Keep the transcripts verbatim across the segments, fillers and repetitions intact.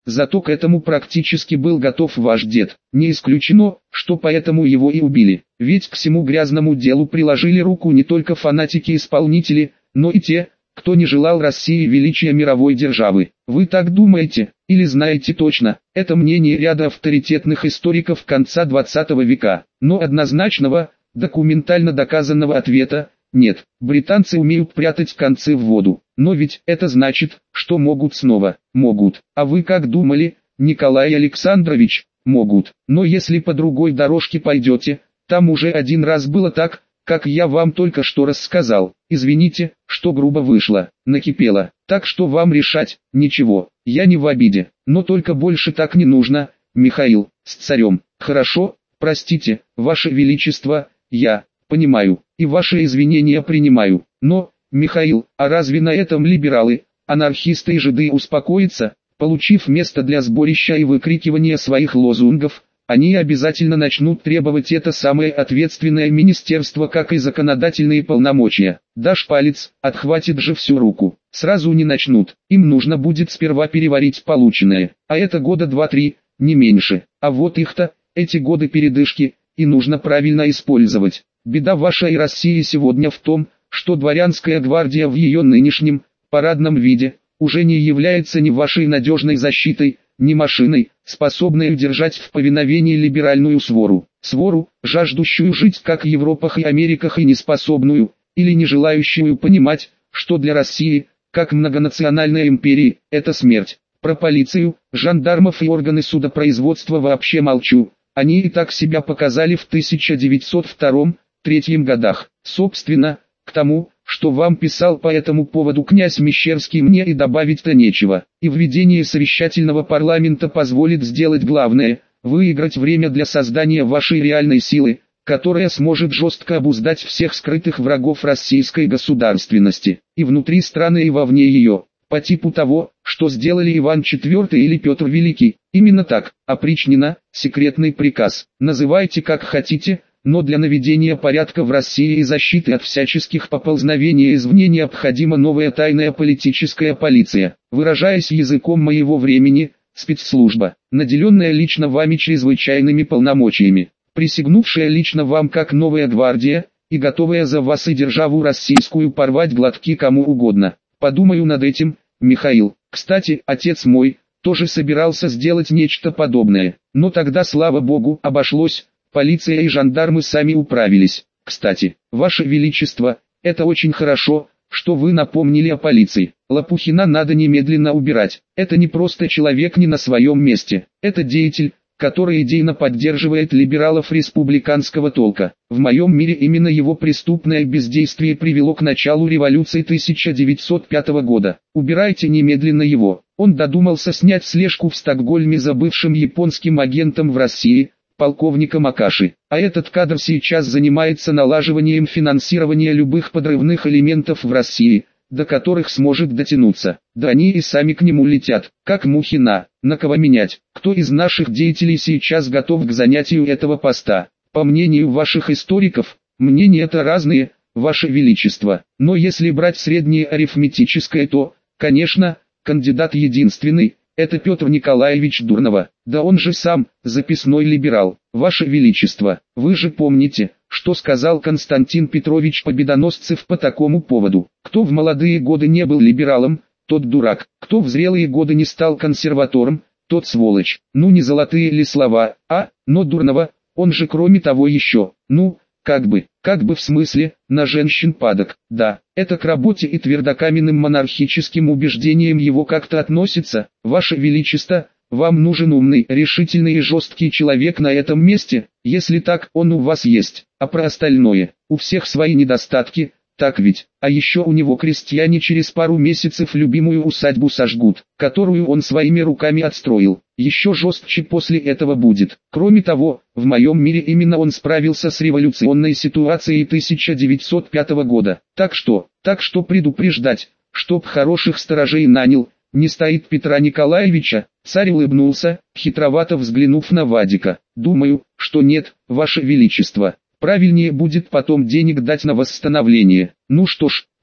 зато к этому практически был готов ваш дед. Не исключено, что поэтому его и убили, ведь к всему грязному делу приложили руку не только фанатики-исполнители, но и те, кто не желал России величия мировой державы. Вы так думаете, или знаете точно? Это мнение ряда авторитетных историков конца двадцатого века, но однозначного, документально доказанного ответа нет. Британцы умеют прятать концы в воду, но ведь это значит, что могут снова. Могут. А вы как думали, Николай Александрович? Могут. Но если по другой дорожке пойдете, там уже один раз было так, как я вам только что рассказал. Извините, что грубо вышло, накипело. Так что вам решать. Ничего, я не в обиде, но только больше так не нужно, Михаил, с царем. Хорошо, простите, ваше величество, я понимаю, и ваши извинения принимаю. Но, Михаил, а разве на этом либералы, анархисты и жиды успокоятся, получив место для сборища и выкрикивания своих лозунгов? Они обязательно начнут требовать это самое ответственное министерство, как и законодательные полномочия. Дашь палец, отхватит же всю руку. Сразу не начнут. Им нужно будет сперва переварить полученное. А это года два-три, не меньше. А вот их-то, эти годы передышки, и нужно правильно использовать. Беда ваша и России сегодня в том, что дворянская гвардия в ее нынешнем, парадном виде, уже не является ни вашей надежной защитой, ни машиной, способной удержать в повиновении либеральную свору. Свору, жаждущую жить как в Европах и Америках и неспособную, или не желающую понимать, что для России, как многонациональной империи, это смерть. Про полицию, жандармов и органы судопроизводства вообще молчу. Они и так себя показали в тысяча девятьсот втором — третьем годах. Собственно, к тому, что вам писал по этому поводу князь Мещерский, мне и добавить-то нечего. И введение совещательного парламента позволит сделать главное – выиграть время для создания вашей реальной силы, которая сможет жестко обуздать всех скрытых врагов российской государственности, и внутри страны и вовне ее, по типу того, что сделали Иван четвёртый или Петр Великий. Именно так, опричнина, секретный приказ, называйте как хотите, но для наведения порядка в России и защиты от всяческих поползновений извне необходима новая тайная политическая полиция. Выражаясь языком моего времени, спецслужба, наделенная лично вами чрезвычайными полномочиями, присягнувшая лично вам как новая гвардия, и готовая за вас и державу российскую порвать глотки кому угодно. Подумаю над этим, Михаил. Кстати, отец мой тоже собирался сделать нечто подобное, но тогда, слава богу, обошлось. Полиция и жандармы сами управились. Кстати, Ваше Величество, это очень хорошо, что вы напомнили о полиции. Лопухина надо немедленно убирать. Это не просто человек не на своем месте. Это деятель, который идейно поддерживает либералов республиканского толка. В моем мире именно его преступное бездействие привело к началу революции тысяча девятьсот пятого года. Убирайте немедленно его. Он додумался снять слежку в Стокгольме за бывшим японским агентом в России, полковником Акаши, а этот кадр сейчас занимается налаживанием финансирования любых подрывных элементов в России, до которых сможет дотянуться. Да они и сами к нему летят, как мухи на, на кого менять. Кто из наших деятелей сейчас готов к занятию этого поста? По мнению ваших историков, мнения-то разные, Ваше Величество, но если брать среднее арифметическое, то, конечно, кандидат единственный – это Петр Николаевич Дурново, да он же сам, записной либерал. Ваше Величество, вы же помните, что сказал Константин Петрович Победоносцев по такому поводу. Кто в молодые годы не был либералом, тот дурак. Кто в зрелые годы не стал консерватором, тот сволочь. Ну не золотые ли слова, а, но Дурново, он же кроме того еще, ну, как бы, как бы в смысле, на женщин падок. Да, это к работе и твердокаменным монархическим убеждениям его как-то относится. Ваше Величество, вам нужен умный, решительный и жесткий человек на этом месте. Если так, он у вас есть. А про остальное, у всех свои недостатки, так ведь. А еще у него крестьяне через пару месяцев любимую усадьбу сожгут, которую он своими руками отстроил. Еще жестче после этого будет. Кроме того, в моем мире именно он справился с революционной ситуацией тысяча девятьсот пятого года. Так что, так что предупреждать, чтоб хороших сторожей нанял, не стоит Петра Николаевича. Царь улыбнулся, хитровато взглянув на Вадика. Думаю, что нет, Ваше Величество. Правильнее будет потом денег дать на восстановление. Ну что ж,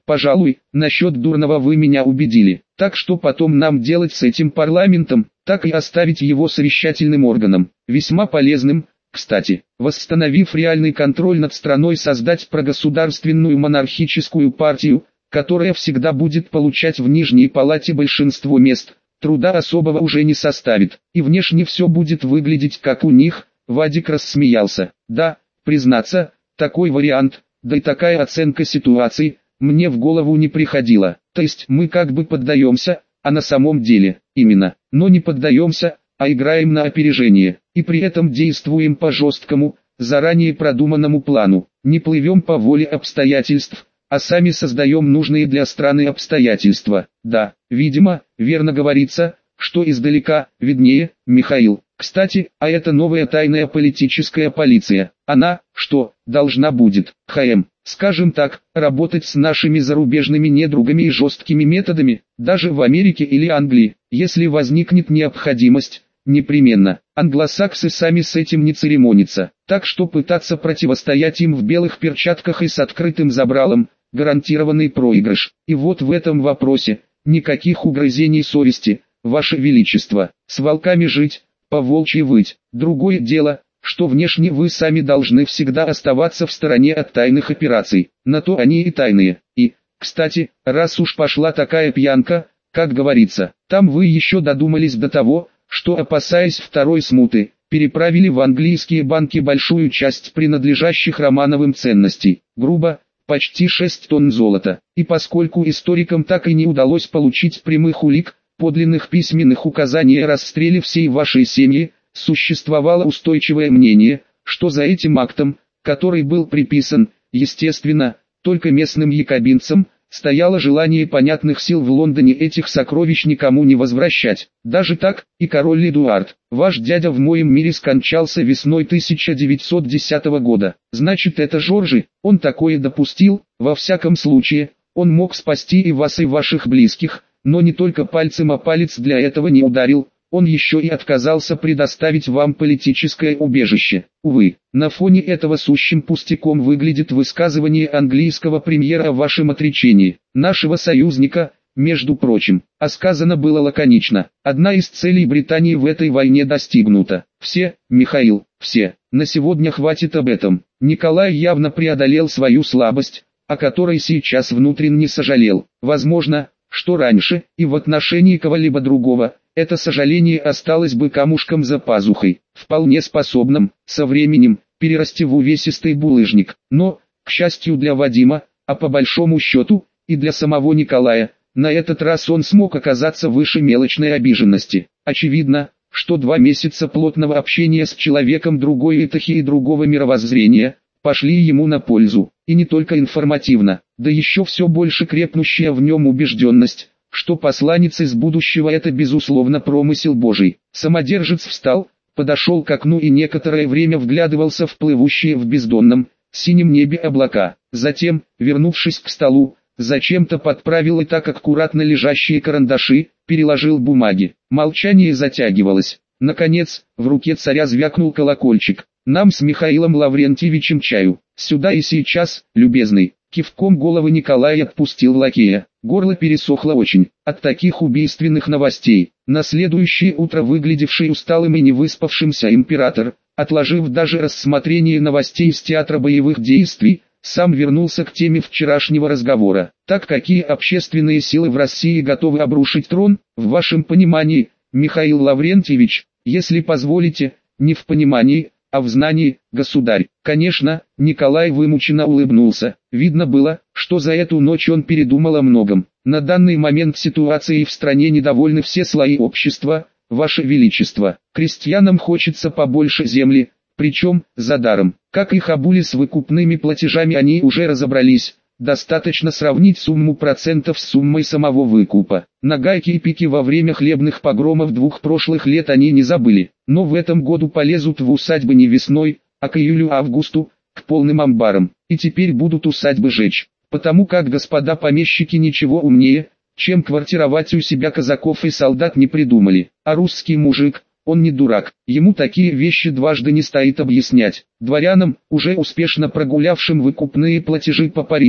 Пожалуй, насчет дурного вы меня убедили. Так что потом нам делать с этим парламентом, так и оставить его совещательным органом, весьма полезным, кстати, восстановив реальный контроль над страной, создать прогосударственную монархическую партию, которая всегда будет получать в Нижней Палате большинство мест, труда особого уже не составит, и внешне все будет выглядеть как у них. Вадик рассмеялся. Да, признаться, такой вариант, да и такая оценка ситуации, мне в голову не приходила. То есть мы как бы поддаемся, а на самом деле, именно, но не поддаемся, а играем на опережение, и при этом действуем по жесткому, заранее продуманному плану, не плывем по воле обстоятельств, а сами создаем нужные для страны обстоятельства. Да, видимо, верно говорится, что издалека виднее, Михаил. Кстати, а это новая тайная политическая полиция, она, что, должна будет, ХМ, скажем так, работать с нашими зарубежными недругами и жесткими методами, даже в Америке или Англии, если возникнет необходимость, непременно. Англосаксы сами с этим не церемонятся, так что пытаться противостоять им в белых перчатках и с открытым забралом, гарантированный проигрыш. И вот в этом вопросе, никаких угрызений совести, Ваше Величество, с волками жить, по волчьи выть. Другое дело, что внешне вы сами должны всегда оставаться в стороне от тайных операций, на то они и тайные. И, кстати, раз уж пошла такая пьянка, как говорится, там вы еще додумались до того, что, опасаясь второй смуты, переправили в английские банки большую часть принадлежащих Романовым ценностей, грубо, почти шесть тонн золота. И поскольку историкам так и не удалось получить прямых улик, подлинных письменных указаний о расстреле всей вашей семьи, существовало устойчивое мнение, что за этим актом, который был приписан, естественно, только местным якобинцам, стояло желание понятных сил в Лондоне этих сокровищ никому не возвращать. Даже так, и король Эдуард, ваш дядя в моем мире, скончался весной тысяча девятьсот десятого года. Значит, это Жоржи, он такое допустил, во всяком случае, он мог спасти и вас, и ваших близких, но не только пальцем о палец для этого не ударил, он еще и отказался предоставить вам политическое убежище. Увы, на фоне этого сущим пустяком выглядит высказывание английского премьера о вашем отречении, нашего союзника, между прочим, а сказано было лаконично. Одна из целей Британии в этой войне достигнута. Все, Михаил, все. На сегодня хватит об этом. Николай явно преодолел свою слабость, о которой сейчас внутренне сожалел. Возможно, что раньше, и в отношении кого-либо другого, это сожаление осталось бы камушком за пазухой, вполне способным, со временем, перерасти в увесистый булыжник. Но, к счастью для Вадима, а по большому счету, и для самого Николая, на этот раз он смог оказаться выше мелочной обиженности. Очевидно, что два месяца плотного общения с человеком другой эпохи и другого мировоззрения, пошли ему на пользу, и не только информативно, да еще все больше крепнущая в нем убежденность, что посланец из будущего — это безусловно промысел Божий. Самодержец встал, подошел к окну и некоторое время вглядывался в плывущие в бездонном, синем небе облака. Затем, вернувшись к столу, зачем-то подправил и так аккуратно лежащие карандаши, переложил бумаги. Молчание затягивалось. Наконец, в руке царя звякнул колокольчик. «Нам с Михаилом Лаврентьевичем чаю. Сюда и сейчас, любезный». Кивком головы Николай отпустил лакея. Горло пересохло очень, от таких убийственных новостей. На следующее утро выглядевший усталым и невыспавшимся император, отложив даже рассмотрение новостей из театра боевых действий, сам вернулся к теме вчерашнего разговора. Так, какие общественные силы в России готовы обрушить трон, в вашем понимании, Михаил Лаврентьевич, если позволите, не в понимании, а в знании, государь? Конечно, Николай вымученно улыбнулся. Видно было, что за эту ночь он передумал о многом. На данный момент ситуацией в стране недовольны все слои общества, Ваше Величество. Крестьянам хочется побольше земли, причем, за даром. Как их обули с выкупными платежами, они уже разобрались. Достаточно сравнить сумму процентов с суммой самого выкупа. На гайки и пики во время хлебных погромов двух прошлых лет они не забыли. Но в этом году полезут в усадьбы не весной, а к июлю-августу, к полным амбарам. И теперь будут усадьбы жечь. Потому как господа помещики ничего умнее, чем квартировать у себя казаков и солдат, не придумали. А русский мужик, он не дурак, ему такие вещи дважды не стоит объяснять. Дворянам, уже успешно прогулявшим выкупные платежи по Парижам,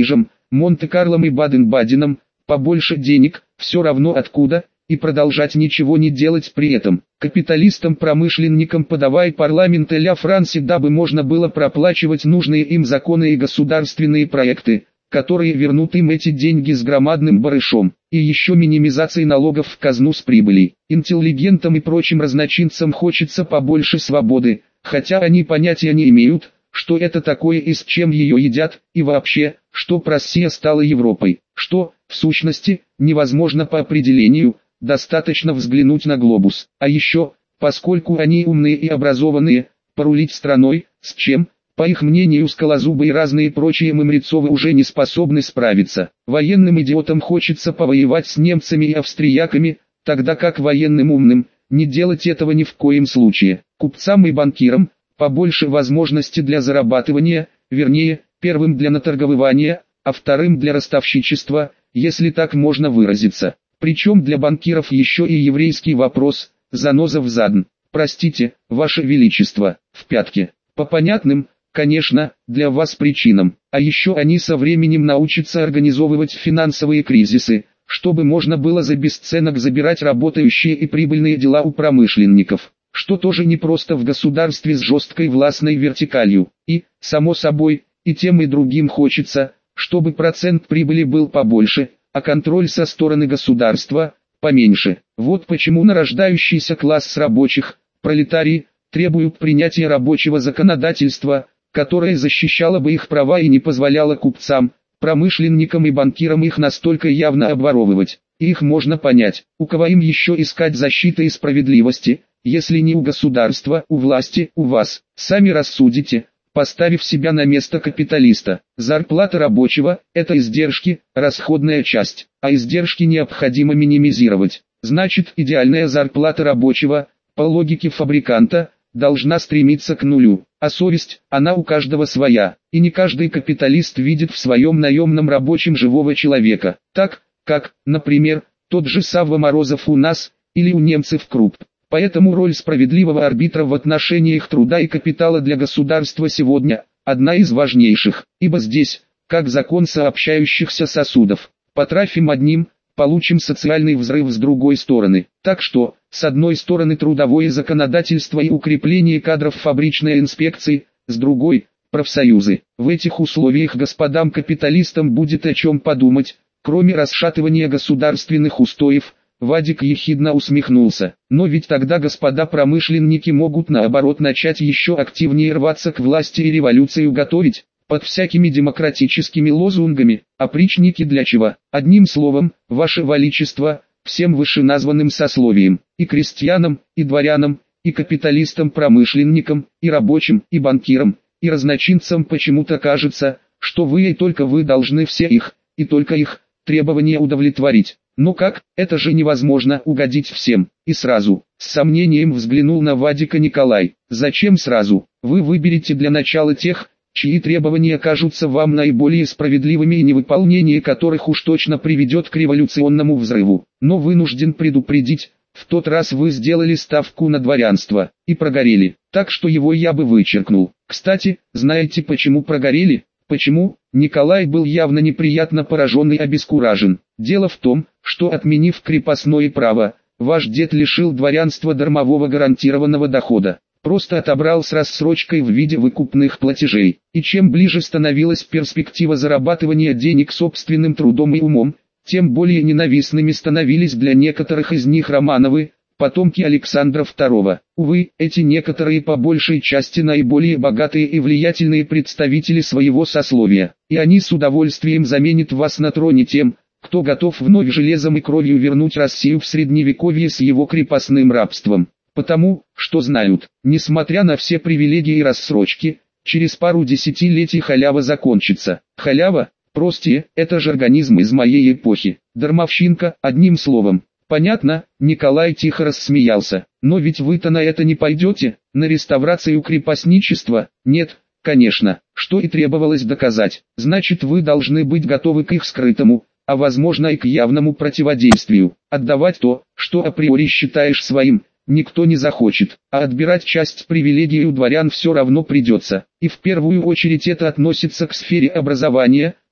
Монте-Карлом и Баден-Баденом, побольше денег, все равно откуда, и продолжать ничего не делать при этом. Капиталистам-промышленникам подавай парламент ля Франции, дабы можно было проплачивать нужные им законы и государственные проекты, которые вернут им эти деньги с громадным барышом, и еще минимизации налогов в казну с прибылей. Интеллигентам и прочим разночинцам хочется побольше свободы, хотя они понятия не имеют, что это такое и с чем ее едят, и вообще, что Россия стала Европой, что, в сущности, невозможно по определению, достаточно взглянуть на глобус. А еще, поскольку они умные и образованные, порулить страной, с чем, по их мнению, Скалозубы и разные прочие Мымрицовы уже не способны справиться. Военным идиотам хочется повоевать с немцами и австрияками, тогда как военным умным, не делать этого ни в коем случае. Купцам и банкирам, побольше возможностей для зарабатывания, вернее, первым для наторговывания, а вторым для ростовщичества, если так можно выразиться. Причем для банкиров еще и еврейский вопрос, заноза в задн. Простите, Ваше Величество, в пятке. По понятным, конечно, для вас причинам. А еще они со временем научатся организовывать финансовые кризисы, чтобы можно было за бесценок забирать работающие и прибыльные дела у промышленников, что тоже не просто в государстве с жесткой властной вертикалью. И, само собой, и тем и другим хочется, чтобы процент прибыли был побольше, а контроль со стороны государства поменьше. Вот почему нарождающийся класс рабочих, пролетарии, требуют принятия рабочего законодательства, которое защищало бы их права и не позволяло купцам, промышленникам и банкирам их настолько явно обворовывать. Их можно понять, у кого им еще искать защиты и справедливости, если не у государства, у власти, у вас. Сами рассудите, поставив себя на место капиталиста. Зарплата рабочего – это издержки, расходная часть, а издержки необходимо минимизировать. Значит, идеальная зарплата рабочего, по логике фабриканта, должна стремиться к нулю. А совесть, она у каждого своя, и не каждый капиталист видит в своем наемном рабочем живого человека. Так, как, например, тот же Савва Морозов у нас, или у немцев Крупп. Поэтому роль справедливого арбитра в отношениях труда и капитала для государства сегодня – одна из важнейших, ибо здесь, как закон сообщающихся сосудов, потрафим одним, получим социальный взрыв с другой стороны. Так что, с одной стороны трудовое законодательство и укрепление кадров фабричной инспекции, с другой – профсоюзы. В этих условиях господам капиталистам будет о чем подумать, кроме расшатывания государственных устоев. Вадик ехидно усмехнулся. Но ведь тогда господа промышленники могут наоборот начать еще активнее рваться к власти и революцию готовить, под всякими демократическими лозунгами. Опричники для чего? Одним словом, Ваше Величество, всем вышеназванным сословиям, и крестьянам, и дворянам, и капиталистам-промышленникам, и рабочим, и банкирам, и разночинцам почему-то кажется, что вы и только вы должны все их, и только их, требования удовлетворить. Но как, это же невозможно угодить всем, и сразу, с сомнением взглянул на Вадика Николай. Зачем сразу? Вы выберете для начала тех, чьи требования кажутся вам наиболее справедливыми и невыполнение которых уж точно приведет к революционному взрыву. Но вынужден предупредить, в тот раз вы сделали ставку на дворянство, и прогорели, так что его я бы вычеркнул. Кстати, знаете почему прогорели? Почему? Николай был явно неприятно поражен и обескуражен. Дело в том, что отменив крепостное право, ваш дед лишил дворянства дармового гарантированного дохода. Просто отобрал с рассрочкой в виде выкупных платежей. И чем ближе становилась перспектива зарабатывания денег собственным трудом и умом, тем более ненавистными становились для некоторых из них Романовы, потомки Александра второго. Увы, эти некоторые по большей части наиболее богатые и влиятельные представители своего сословия, и они с удовольствием заменят вас на троне тем, кто готов вновь железом и кровью вернуть Россию в средневековье с его крепостным рабством. Потому, что знают, несмотря на все привилегии и рассрочки, через пару десятилетий халява закончится. Халява, прости, это же организм из моей эпохи. Дармовщинка, одним словом. Понятно, Николай тихо рассмеялся. Но ведь вы-то на это не пойдете, на реставрацию крепостничества? Нет, конечно, что и требовалось доказать. Значит, вы должны быть готовы к их скрытому, а возможно и к явному противодействию. Отдавать то, что априори считаешь своим, никто не захочет, а отбирать часть привилегий у дворян все равно придется. И в первую очередь это относится к сфере образования,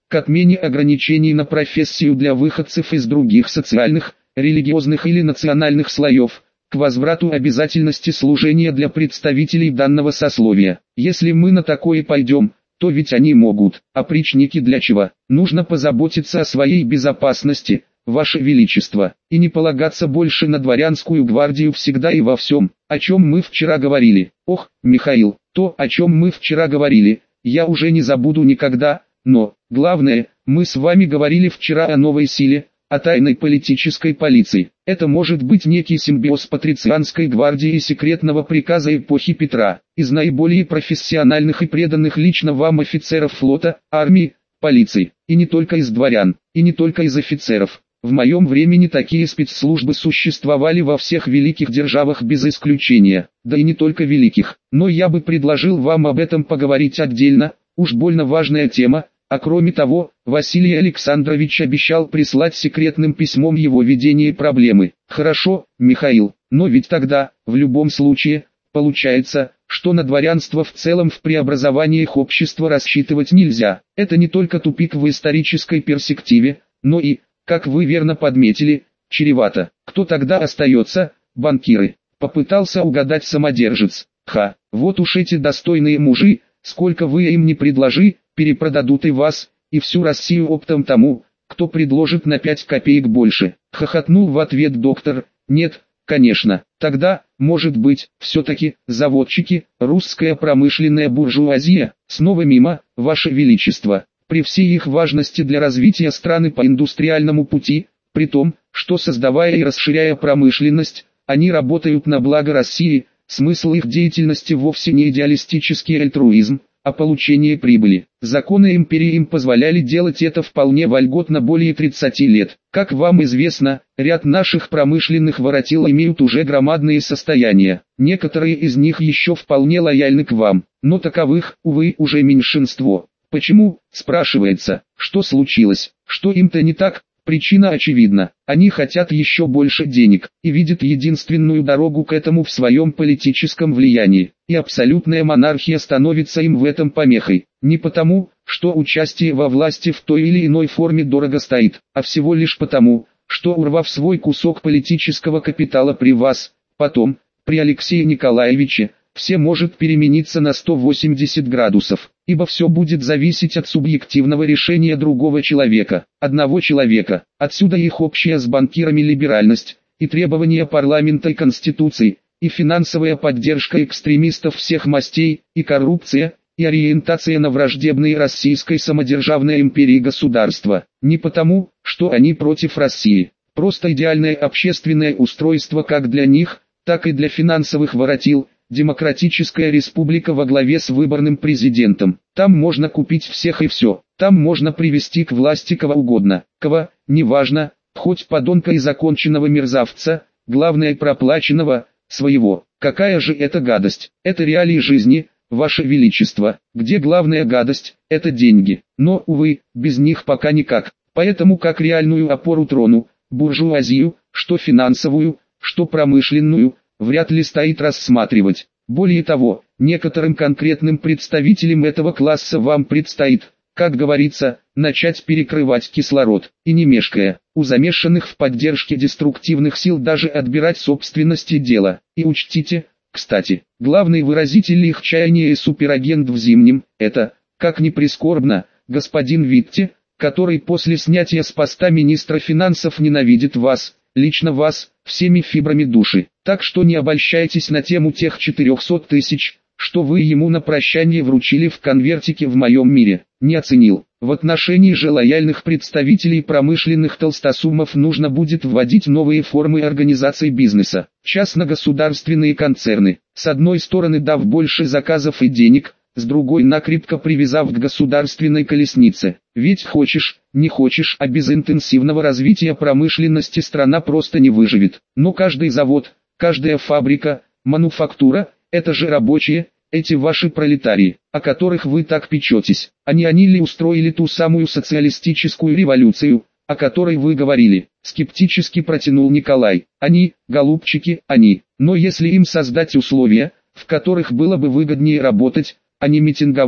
к отмене ограничений на профессию для выходцев из других социальных, религиозных или национальных слоев, к возврату обязательности служения для представителей данного сословия. Если мы на такое пойдем, то ведь они могут. Опричники для чего? Нужно позаботиться о своей безопасности, Ваше Величество, и не полагаться больше на дворянскую гвардию всегда и во всем, о чем мы вчера говорили. Ох, Михаил, то, о чем мы вчера говорили, я уже не забуду никогда, но, главное, мы с вами говорили вчера о новой силе, о тайной политической полиции. Это может быть некий симбиоз патрицианской гвардии и секретного приказа эпохи Петра, из наиболее профессиональных и преданных лично вам офицеров флота, армии, полиции, и не только из дворян, и не только из офицеров. В моем времени такие спецслужбы существовали во всех великих державах без исключения, да и не только великих. Но я бы предложил вам об этом поговорить отдельно, уж больно важная тема, а кроме того, Василий Александрович обещал прислать секретным письмом его видение проблемы. Хорошо, Михаил, но ведь тогда, в любом случае, получается, что на дворянство в целом в преобразованиях общества рассчитывать нельзя. Это не только тупик в исторической перспективе, но и, как вы верно подметили, чревато. Кто тогда остается? Банкиры. Попытался угадать самодержец. Ха, вот уж эти достойные мужи, сколько вы им не предложи, перепродадут и вас, и всю Россию оптом тому, кто предложит на пять копеек больше. Хохотнул в ответ доктор. Нет, конечно, тогда, может быть, все-таки, заводчики, русская промышленная буржуазия, снова мимо, Ваше Величество. При всей их важности для развития страны по индустриальному пути, при том, что создавая и расширяя промышленность, они работают на благо России, смысл их деятельности вовсе не идеалистический альтруизм, а получение прибыли. Законы империи им позволяли делать это вполне вольготно более тридцати лет. Как вам известно, ряд наших промышленных воротил имеют уже громадные состояния. Некоторые из них еще вполне лояльны к вам, но таковых, увы, уже меньшинство. Почему, спрашивается, что случилось, что им-то не так? Причина очевидна, они хотят еще больше денег, и видят единственную дорогу к этому в своем политическом влиянии, и абсолютная монархия становится им в этом помехой, не потому, что участие во власти в той или иной форме дорого стоит, а всего лишь потому, что урвав свой кусок политического капитала при вас, потом, при Алексее Николаевиче, все может перемениться на сто восемьдесят градусов, ибо все будет зависеть от субъективного решения другого человека, одного человека. Отсюда их общая с банкирами либеральность, и требования парламента и конституции, и финансовая поддержка экстремистов всех мастей, и коррупция, и ориентация на враждебные российской самодержавной империи государства. Не потому, что они против России, просто идеальное общественное устройство как для них, так и для финансовых воротил. Демократическая республика во главе с выборным президентом. Там можно купить всех и все. Там можно привести к власти кого угодно. Кого, неважно, хоть подонка и законченного мерзавца, главное проплаченного, своего. Какая же это гадость? Это реалии жизни, Ваше Величество, где главная гадость – это деньги. Но, увы, без них пока никак. Поэтому как реальную опору трону, буржуазию, что финансовую, что промышленную, вряд ли стоит рассматривать. Более того, некоторым конкретным представителям этого класса вам предстоит, как говорится, начать перекрывать кислород, и не мешкая, у замешанных в поддержке деструктивных сил даже отбирать собственности дела. И учтите, кстати, главный выразитель их чаяния и суперагент в Зимнем, это, как ни прискорбно, господин Витте, который после снятия с поста министра финансов ненавидит вас, лично вас, всеми фибрами души. Так что не обольщайтесь на тему тех четырехсот тысяч, что вы ему на прощание вручили в конвертике в моем мире. Не оценил. В отношении же лояльных представителей промышленных толстосумов нужно будет вводить новые формы организации бизнеса. Частно-государственные концерны, с одной стороны дав больше заказов и денег, с другой накрепко привязав к государственной колеснице. Ведь хочешь, не хочешь, а без интенсивного развития промышленности страна просто не выживет. Но каждый завод, каждая фабрика, мануфактура, это же рабочие, эти ваши пролетарии, о которых вы так печетесь. А не они ли устроили ту самую социалистическую революцию, о которой вы говорили? Скептически протянул Николай. Они, голубчики, они. Но если им создать условия, в которых было бы выгоднее работать, а не митинговать,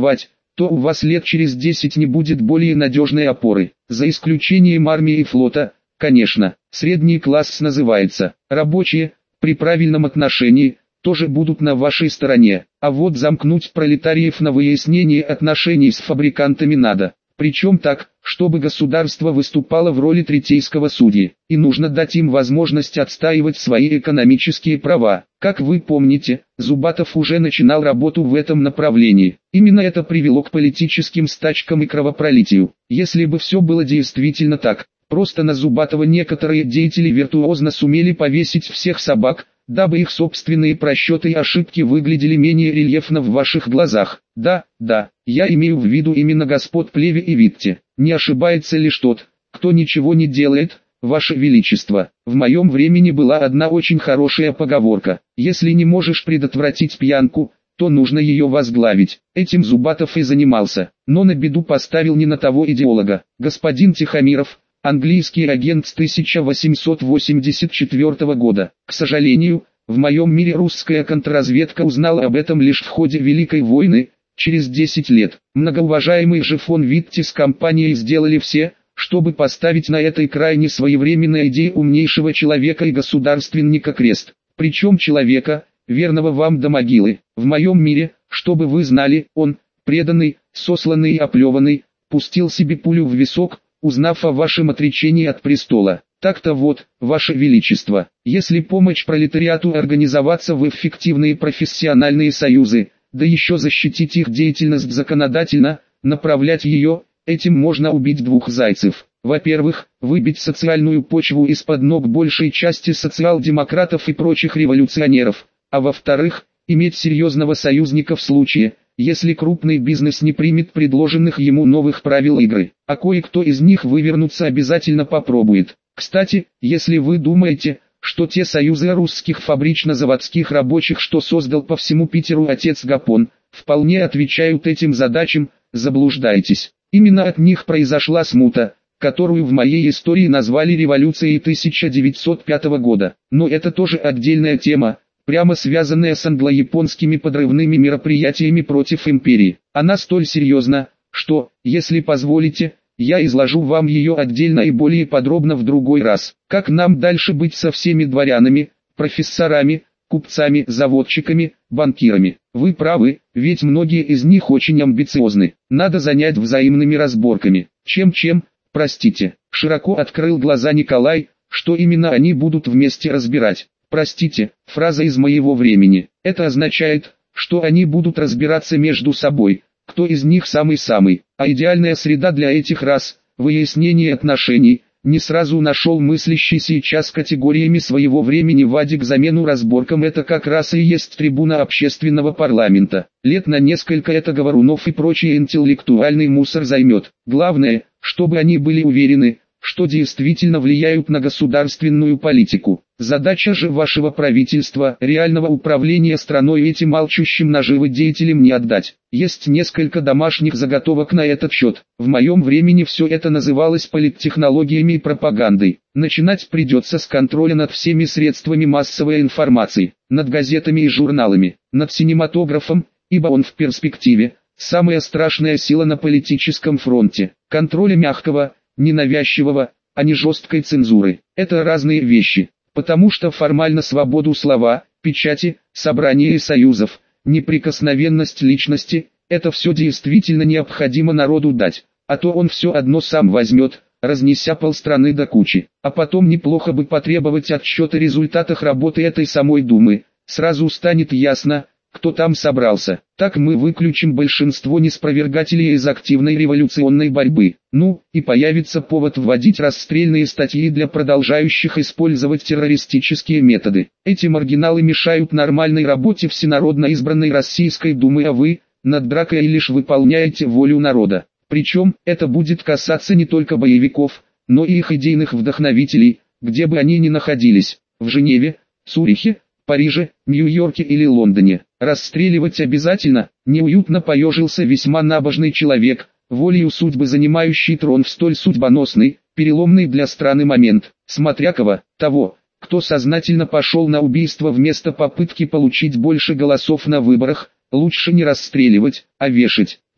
то у вас лет через десять не будет более надежной опоры. За исключением армии и флота, конечно, средний класс называется. Рабочие, при правильном отношении, тоже будут на вашей стороне. А вот замкнуть пролетариев на выяснение отношений с фабрикантами надо. Причем так, чтобы государство выступало в роли третейского судьи, и нужно дать им возможность отстаивать свои экономические права. Как вы помните, Зубатов уже начинал работу в этом направлении. Именно это привело к политическим стачкам и кровопролитию. Если бы все было действительно так, просто на Зубатова некоторые деятели виртуозно сумели повесить всех собак, дабы их собственные просчеты и ошибки выглядели менее рельефно в ваших глазах. Да, да, я имею в виду именно господ Плеве и Витте. Не ошибается лишь тот, кто ничего не делает, Ваше Величество. В моем времени была одна очень хорошая поговорка: если не можешь предотвратить пьянку, то нужно ее возглавить. Этим Зубатов и занимался, но на беду поставил не на того идеолога. Господин Тихомиров, английский агент с тысяча восемьсот восемьдесят четвёртого года. К сожалению, в моем мире русская контрразведка узнала об этом лишь в ходе Великой войны, через десять лет. Многоуважаемый же фон Витте с компанией сделали все, чтобы поставить на этой крайне своевременной идее умнейшего человека и государственника крест. Причем человека, верного вам до могилы. В моем мире, чтобы вы знали, он, преданный, сосланный и оплеванный, пустил себе пулю в висок, узнав о вашем отречении от престола. Так-то вот, Ваше Величество, если помочь пролетариату организоваться в эффективные профессиональные союзы, да еще защитить их деятельность законодательно, направлять ее, этим можно убить двух зайцев. Во-первых, выбить социальную почву из-под ног большей части социал-демократов и прочих революционеров, а во-вторых, иметь серьезного союзника в случае, если крупный бизнес не примет предложенных ему новых правил игры, а кое-кто из них вывернуться обязательно попробует. Кстати, если вы думаете, что те союзы русских фабрично-заводских рабочих, что создал по всему Питеру отец Гапон, вполне отвечают этим задачам, заблуждаетесь. Именно от них произошла смута, которую в моей истории назвали революцией тысяча девятьсот пятого года. Но это тоже отдельная тема, прямо связанная с англо-японскими подрывными мероприятиями против империи. Она столь серьезна, что, если позволите, я изложу вам ее отдельно и более подробно в другой раз. Как нам дальше быть со всеми дворянами, профессорами, купцами, заводчиками, банкирами? Вы правы, ведь многие из них очень амбициозны. Надо занять взаимными разборками. Чем-чем, простите, широко открыл глаза Николай, что именно они будут вместе разбирать. Простите, фраза из моего времени. Это означает, что они будут разбираться между собой, кто из них самый-самый. А идеальная среда для этих рас, выяснение отношений, не сразу нашел мыслящий сейчас категориями своего времени Вадик замену разборкам. Это как раз и есть трибуна общественного парламента. Лет на несколько это говорунов и прочий интеллектуальный мусор займет. Главное, чтобы они были уверены, что действительно влияют на государственную политику. Задача же вашего правительства, реального управления страной, этим алчущим наживы деятелям не отдать. Есть несколько домашних заготовок на этот счет. В моем времени все это называлось политтехнологиями и пропагандой. Начинать придется с контроля над всеми средствами массовой информации, над газетами и журналами, над синематографом, ибо он в перспективе самая страшная сила на политическом фронте. Контроля мягкого, ненавязчивого, а не жесткой цензуры. Это разные вещи, потому что формально свободу слова, печати, собрания и союзов, неприкосновенность личности – это все действительно необходимо народу дать, а то он все одно сам возьмет, разнеся полстраны до кучи. А потом неплохо бы потребовать отчет о результатах работы этой самой Думы, сразу станет ясно, кто там собрался. Так мы выключим большинство неспровергателей из активной революционной борьбы. Ну, и появится повод вводить расстрельные статьи для продолжающих использовать террористические методы. Эти маргиналы мешают нормальной работе всенародно избранной Российской Думы, а вы, над дракой, лишь выполняете волю народа. Причем, это будет касаться не только боевиков, но и их идейных вдохновителей, где бы они ни находились, в Женеве, Цюрихе, Париже, Нью-Йорке или Лондоне. Расстреливать обязательно? Неуютно поежился весьма набожный человек, волею судьбы занимающий трон в столь судьбоносный, переломный для страны момент. Смотря кого, того, кто сознательно пошел на убийство вместо попытки получить больше голосов на выборах, лучше не расстреливать, а вешать.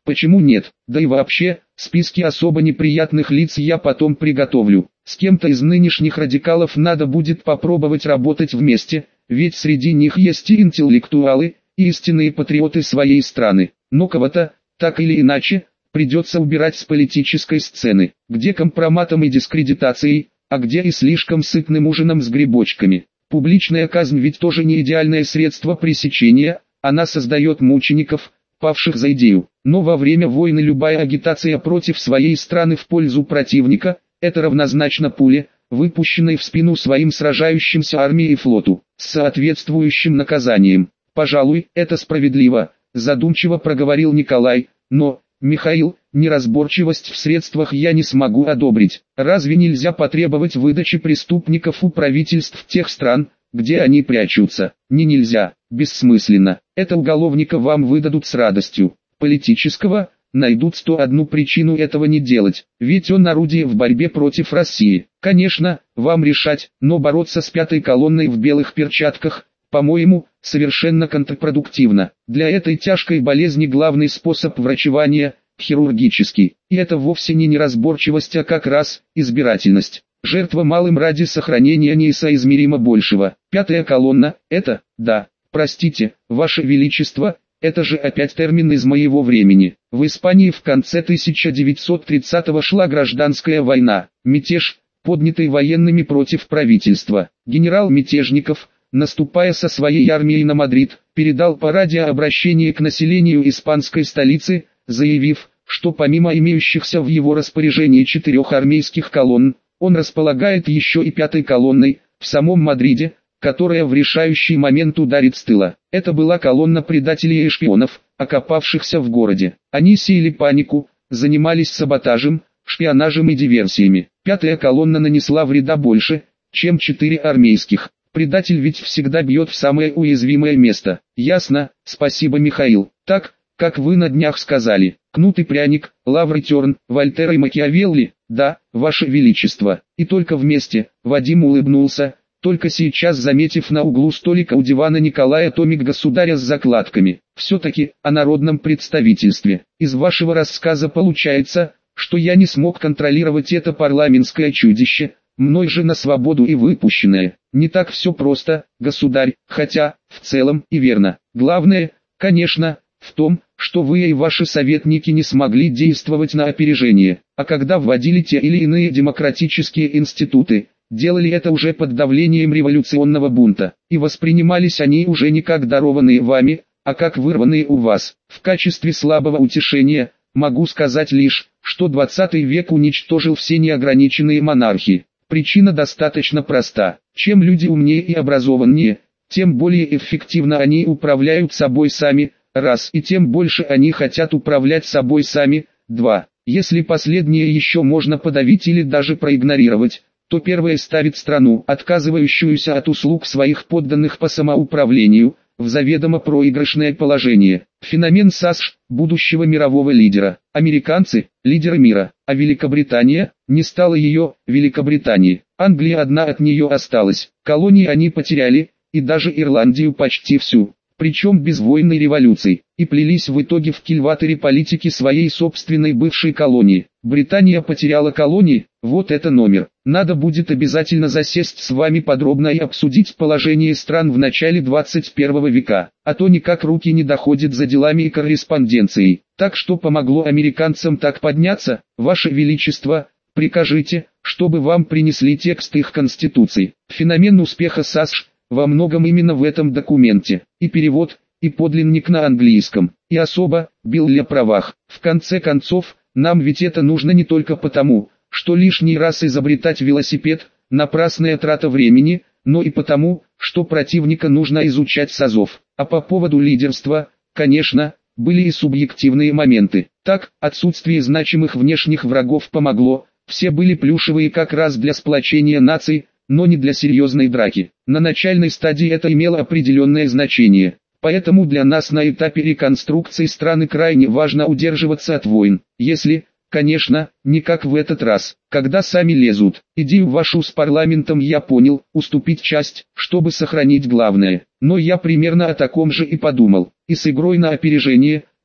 Почему нет? Да и вообще, списки особо неприятных лиц я потом приготовлю. С кем-то из нынешних радикалов надо будет попробовать работать вместе, ведь среди них есть и интеллектуалы, и истинные патриоты своей страны. Но кого-то, так или иначе, придется убирать с политической сцены, где компроматом и дискредитацией, а где и слишком сытным ужином с грибочками. Публичная казнь ведь тоже не идеальное средство пресечения, она создает мучеников, павших за идею. Но во время войны любая агитация против своей страны в пользу противника – это равнозначно пуле, выпущенной в спину своим сражающимся армии и флоту, с соответствующим наказанием. Пожалуй, это справедливо, задумчиво проговорил Николай, но, Михаил, неразборчивость в средствах я не смогу одобрить. Разве нельзя потребовать выдачи преступников у правительств тех стран, где они прячутся? Не нельзя, бессмысленно. Это уголовника вам выдадут с радостью. Политического найдут сто одну причину этого не делать, ведь он орудие в борьбе против России. Конечно, вам решать, но бороться с пятой колонной в белых перчатках, по-моему, совершенно контрпродуктивно. Для этой тяжкой болезни главный способ врачевания – хирургический. И это вовсе не неразборчивость, а как раз избирательность. Жертва малым ради сохранения несоизмеримо большего. Пятая колонна – это, да, простите, Ваше Величество, это же опять термин из моего времени. В Испании в конце тысяча девятьсот тридцатого шла гражданская война, мятеж, поднятый военными против правительства. Генерал Мятежников, наступая со своей армией на Мадрид, передал по радио обращение к населению испанской столицы, заявив, что помимо имеющихся в его распоряжении четырех армейских колонн, он располагает еще и пятой колонной, в самом Мадриде, которая в решающий момент ударит с тыла. Это была колонна предателей и шпионов, окопавшихся в городе. Они сеяли панику, занимались саботажем, шпионажем и диверсиями. Пятая колонна нанесла вреда больше, чем четыре армейских. Предатель ведь всегда бьет в самое уязвимое место. Ясно, спасибо, Михаил. Так, как вы на днях сказали, кнут и пряник, Лавр и Терн, Вольтер и Макиавелли, да, Ваше Величество. И только вместе, Вадим улыбнулся, только сейчас заметив на углу столика у дивана Николая томик государя с закладками. Все-таки, о народном представительстве. Из вашего рассказа получается, что я не смог контролировать это парламентское чудище, мной же на свободу и выпущенное. Не так все просто, государь, хотя, в целом и верно. Главное, конечно, в том, что вы и ваши советники не смогли действовать на опережение, а когда вводили те или иные демократические институты, делали это уже под давлением революционного бунта, и воспринимались они уже не как дарованные вами, а как вырванные у вас. В качестве слабого утешения, могу сказать лишь, что двадцатый век уничтожил все неограниченные монархии. Причина достаточно проста. Чем люди умнее и образованнее, тем более эффективно они управляют собой сами, раз, и тем больше они хотят управлять собой сами, два. Если последнее еще можно подавить или даже проигнорировать, то первое ставит страну, отказывающуюся от услуг своих подданных по самоуправлению, в заведомо проигрышное положение. Феномен САСШ, будущего мирового лидера. Американцы – лидеры мира, а Великобритания – не стала ее, Великобритании. Англия одна от нее осталась. Колонии они потеряли, и даже Ирландию почти всю. Причем без войны и революций, и плелись в итоге в кильваторе политики своей собственной бывшей колонии. Британия потеряла колонии, вот это номер. Надо будет обязательно засесть с вами подробно и обсудить положение стран в начале двадцать первого века, а то никак руки не доходят за делами и корреспонденцией. Так что помогло американцам так подняться, Ваше Величество, прикажите, чтобы вам принесли текст их конституций. Феномен успеха САСШ во многом именно в этом документе, и перевод, и подлинник на английском, и особо, бил для правах. В конце концов, нам ведь это нужно не только потому, что лишний раз изобретать велосипед – напрасная трата времени, но и потому, что противника нужно изучать с азов. А по поводу лидерства, конечно, были и субъективные моменты. Так, отсутствие значимых внешних врагов помогло, все были плюшевые как раз для сплочения наций, но не для серьезной драки. На начальной стадии это имело определенное значение. Поэтому для нас на этапе реконструкции страны крайне важно удерживаться от войн. Если, конечно, не как в этот раз, когда сами лезут. Идею вашу с парламентом я понял, уступить часть, чтобы сохранить главное. Но я примерно о таком же и подумал. И с игрой на опережение,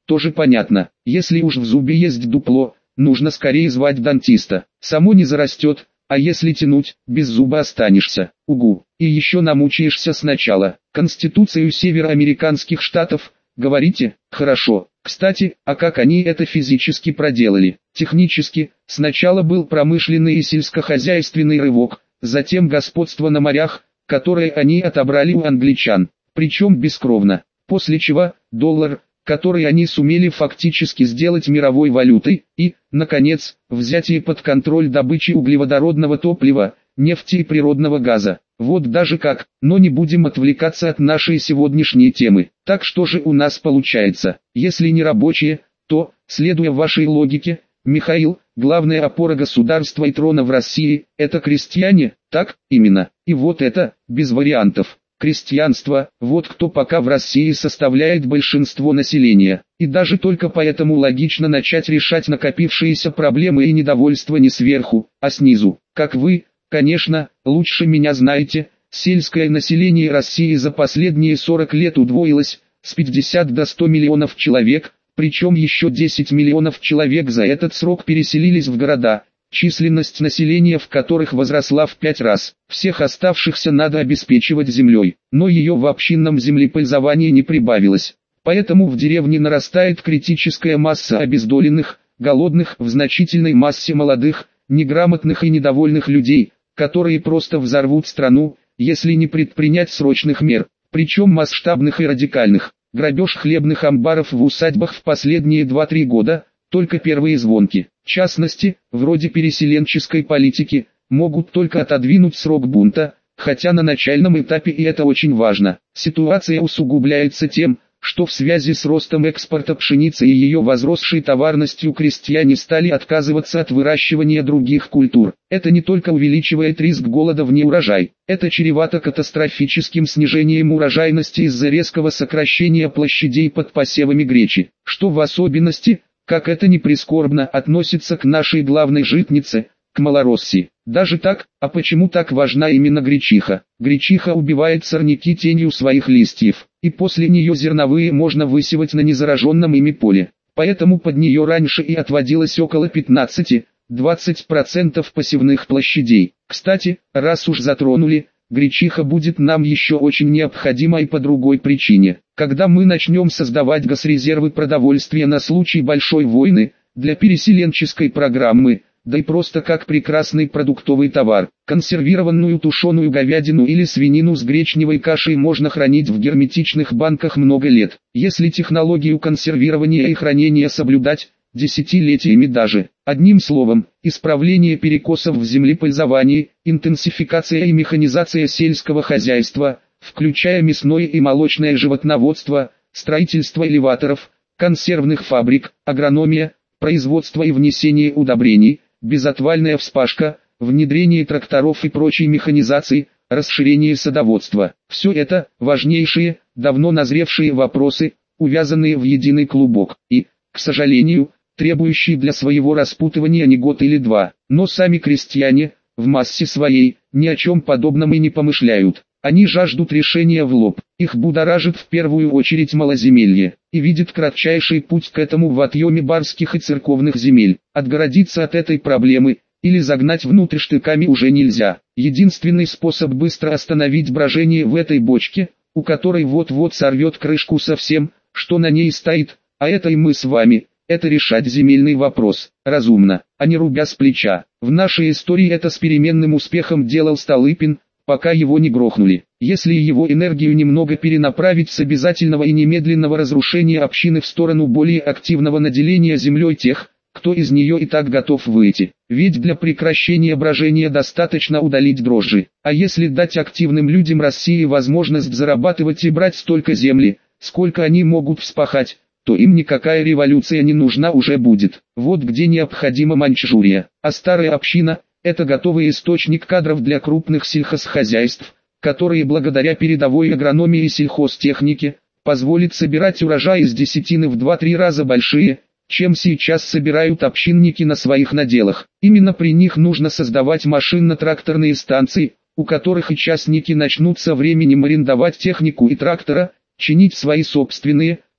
тоже понятно. Если уж в зубе есть дупло, нужно скорее звать дантиста. Само не зарастет, а если тянуть, без зуба останешься. Угу. И еще намучаешься сначала. Конституцию североамериканских штатов, говорите? Хорошо. Кстати, а как они это физически проделали? Технически, сначала был промышленный и сельскохозяйственный рывок, затем господство на морях, которое они отобрали у англичан, причем бескровно. После чего, доллар, который они сумели фактически сделать мировой валютой, и, наконец, взятие под контроль добычи углеводородного топлива, нефти и природного газа. Вот даже как, но не будем отвлекаться от нашей сегодняшней темы. Так что же у нас получается? Если не рабочие, то, следуя вашей логике, Михаил, главная опора государства и трона в России, это крестьяне, так, именно. И вот это, без вариантов. Крестьянство, вот кто пока в России составляет большинство населения. И даже только поэтому логично начать решать накопившиеся проблемы и недовольство не сверху, а снизу. Как вы, конечно, лучше меня знаете, сельское население России за последние сорок лет удвоилось, с пятидесяти до ста миллионов человек, причем еще десять миллионов человек за этот срок переселились в города, численность населения в которых возросла в пять раз. Всех оставшихся надо обеспечивать землей, но ее в общинном землепользовании не прибавилось. Поэтому в деревне нарастает критическая масса обездоленных, голодных, в значительной массе молодых, неграмотных и недовольных людей, которые просто взорвут страну, если не предпринять срочных мер, причем масштабных и радикальных. Грабеж хлебных амбаров в усадьбах в последние два-три года, только первые звонки, частности, вроде переселенческой политики, могут только отодвинуть срок бунта, хотя на начальном этапе и это очень важно. Ситуация усугубляется тем, что в связи с ростом экспорта пшеницы и ее возросшей товарностью крестьяне стали отказываться от выращивания других культур. Это не только увеличивает риск голода в неурожай, это чревато катастрофическим снижением урожайности из-за резкого сокращения площадей под посевами гречи, что в особенности, как это ни прискорбно, относится к нашей главной житнице, к Малороссии. Даже так, а почему так важна именно гречиха? Гречиха убивает сорняки тенью своих листьев, и после нее зерновые можно высевать на незараженном ими поле. Поэтому под нее раньше и отводилось около пятнадцати-двадцати процентов посевных площадей. Кстати, раз уж затронули, гречиха будет нам еще очень необходима и по другой причине. Когда мы начнем создавать госрезервы продовольствия на случай большой войны, для переселенческой программы, да и просто как прекрасный продуктовый товар. Консервированную тушеную говядину или свинину с гречневой кашей можно хранить в герметичных банках много лет. Если технологию консервирования и хранения соблюдать, десятилетиями даже. Одним словом, исправление перекосов в землепользовании, интенсификация и механизация сельского хозяйства, включая мясное и молочное животноводство, строительство элеваторов, консервных фабрик, агрономия, производство и внесение удобрений, безотвальная вспашка, внедрение тракторов и прочей механизации, расширение садоводства. Все это – важнейшие, давно назревшие вопросы, увязанные в единый клубок и, к сожалению, требующие для своего распутывания не год или два. Но сами крестьяне, в массе своей, ни о чем подобном и не помышляют. Они жаждут решения в лоб. Их будоражит в первую очередь малоземелье, и видят кратчайший путь к этому в отъеме барских и церковных земель. Отгородиться от этой проблемы, или загнать внутрь штыками уже нельзя. Единственный способ быстро остановить брожение в этой бочке, у которой вот-вот сорвет крышку совсем, что на ней стоит, а это и мы с вами, это решать земельный вопрос, разумно, а не рубя с плеча. В нашей истории это с переменным успехом делал Столыпин, пока его не грохнули. Если его энергию немного перенаправить с обязательного и немедленного разрушения общины в сторону более активного наделения землей тех, кто из нее и так готов выйти. Ведь для прекращения брожения достаточно удалить дрожжи. А если дать активным людям России возможность зарабатывать и брать столько земли, сколько они могут вспахать, то им никакая революция не нужна уже будет. Вот где необходима Маньчжурия. А старая община – это готовый источник кадров для крупных сельхозхозяйств, которые благодаря передовой агрономии и сельхозтехнике, позволят собирать урожай из десятины в два-три раза большие, чем сейчас собирают общинники на своих наделах. Именно при них нужно создавать машинно-тракторные станции, у которых и частники начнут со временем арендовать технику и трактора, чинить свои собственные,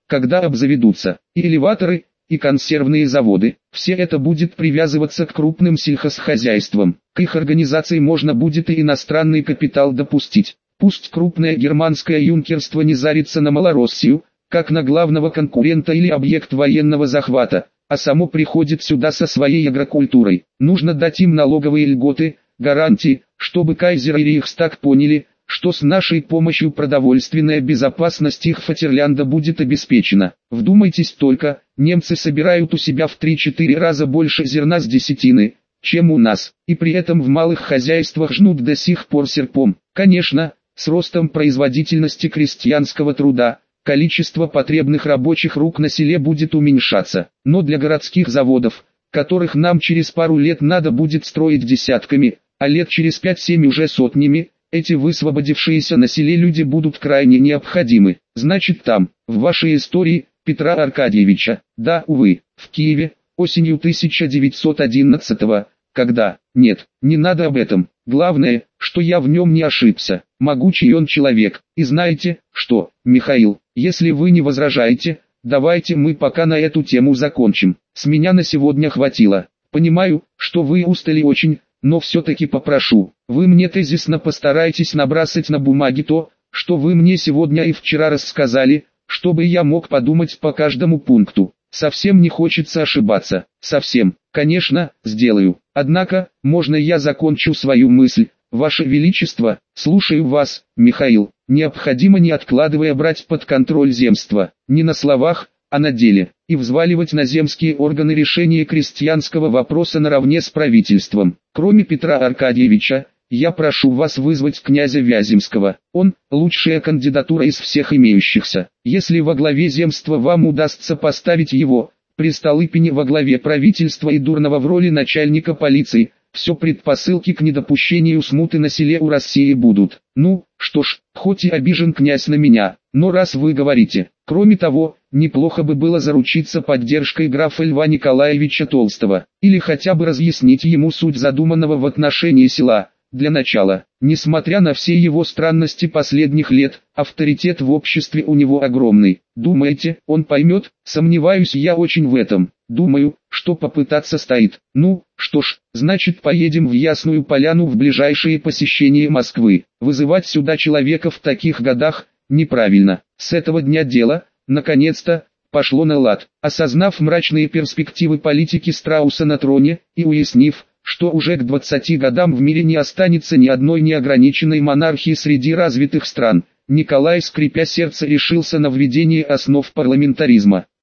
когда обзаведутся и элеваторы, и консервные заводы, все это будет привязываться к крупным сельхозхозяйствам. К их организации можно будет и иностранный капитал допустить. Пусть крупное германское юнкерство не зарится на Малороссию, как на главного конкурента или объект военного захвата, а само приходит сюда со своей агрокультурой. Нужно дать им налоговые льготы, гарантии, чтобы кайзер и рейхстаг поняли, что с нашей помощью продовольственная безопасность их Фатерлянда будет обеспечена. Вдумайтесь только, немцы собирают у себя в три-четыре раза больше зерна с десятины, чем у нас, и при этом в малых хозяйствах жнут до сих пор серпом. Конечно, с ростом производительности крестьянского труда, количество потребных рабочих рук на селе будет уменьшаться, но для городских заводов, которых нам через пару лет надо будет строить десятками, а лет через пять-семь уже сотнями, эти высвободившиеся на селе люди будут крайне необходимы. Значит там, в вашей истории, Петра Аркадьевича, да, увы, в Киеве, осенью тысяча девятьсот одиннадцатого, когда, нет, не надо об этом, главное, что я в нем не ошибся, могучий он человек, и знаете, что, Михаил, если вы не возражаете, давайте мы пока на эту тему закончим, с меня на сегодня хватило, понимаю, что вы устали очень, но все-таки попрошу, вы мне тезисно постарайтесь набросать на бумаге то, что вы мне сегодня и вчера рассказали, чтобы я мог подумать по каждому пункту. Совсем не хочется ошибаться, совсем, конечно, сделаю. Однако, можно я закончу свою мысль? Ваше Величество, слушаю вас, Михаил, необходимо не откладывая брать под контроль земство, не на словах, а на деле, и взваливать на земские органы решение крестьянского вопроса наравне с правительством. Кроме Петра Аркадьевича, я прошу вас вызвать князя Вяземского, он – лучшая кандидатура из всех имеющихся. Если во главе земства вам удастся поставить его, при Столыпине во главе правительства и Дурного в роли начальника полиции, все предпосылки к недопущению смуты на селе у России будут. Ну, что ж, хоть и обижен князь на меня, но раз вы говорите. Кроме того, неплохо бы было заручиться поддержкой графа Льва Николаевича Толстого, или хотя бы разъяснить ему суть задуманного в отношении села. Для начала, несмотря на все его странности последних лет, авторитет в обществе у него огромный. Думаете, он поймет? Сомневаюсь я очень в этом. Думаю, что попытаться стоит. Ну, что ж, значит поедем в Ясную Поляну в ближайшее посещение Москвы. Вызывать сюда человека в таких годах неправильно. С этого дня дело, наконец-то, пошло на лад. Осознав мрачные перспективы политики Страуса на троне, и уяснив, что уже к двадцати годам в мире не останется ни одной неограниченной монархии среди развитых стран, Николай, скрипя сердце, решился на введение основ парламентаризма.